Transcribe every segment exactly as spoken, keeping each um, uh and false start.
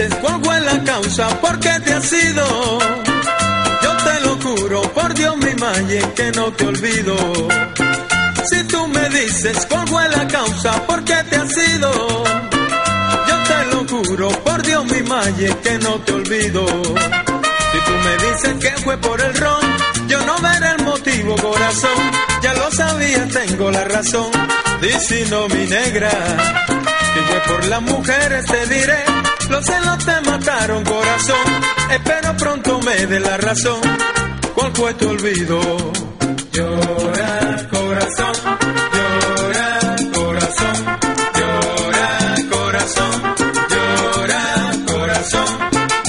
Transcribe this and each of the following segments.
dices cuál fue la causa, por qué te has ido, yo te lo juro por Dios mi maye que no te olvido. Si tú me dices cuál fue la causa, por qué te has ido, yo te lo juro por Dios mi maye que no te olvido. Si tú me dices que fue por el ron, yo no veré el motivo, corazón. Ya lo sabía, tengo la razón. Diciendo mi negra, que fue por las mujeres te diré. Los celos te mataron, corazón. Espero pronto me dé la razón. ¿Cuál fue tu olvido? Llora, corazón. Llora, corazón. Llora, corazón. Llora, corazón.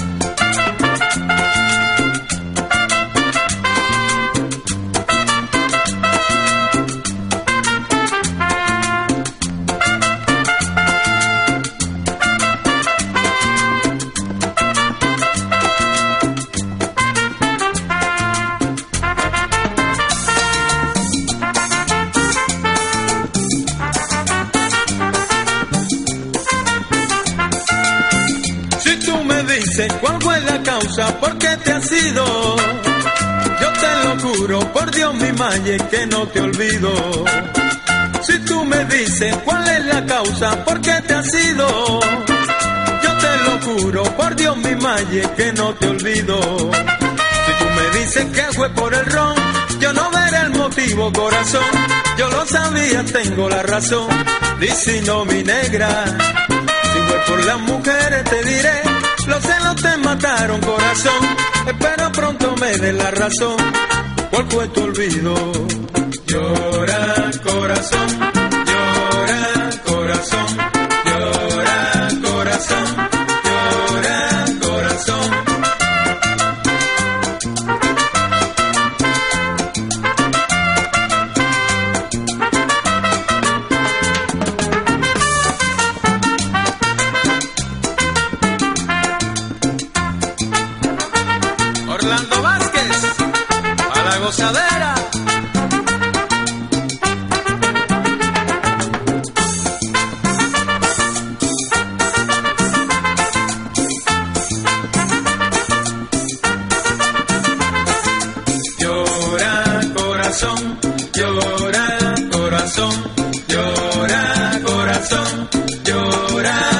¿Cuál fue la causa? ¿Por qué te has ido? Yo te lo juro por Dios mi maye que no te olvido. Si tú me dices cuál es la causa, ¿por qué te has ido? Yo te lo juro por Dios mi maye que no te olvido. Si tú me dices que fue por el ron, yo no veré el motivo, corazón. Yo lo sabía, tengo la razón. Diciendo mi negra, si fue por las mujeres te diré. Los celos te mataron, corazón. Espero pronto me dé la razón. ¿Cuál fue tu olvido? Llora, corazón. Llora, corazón. Llora, corazón. Llora, corazón. Orlando Vázquez, a la gozadera. Llora, corazón, llora, corazón, llora, corazón, llora.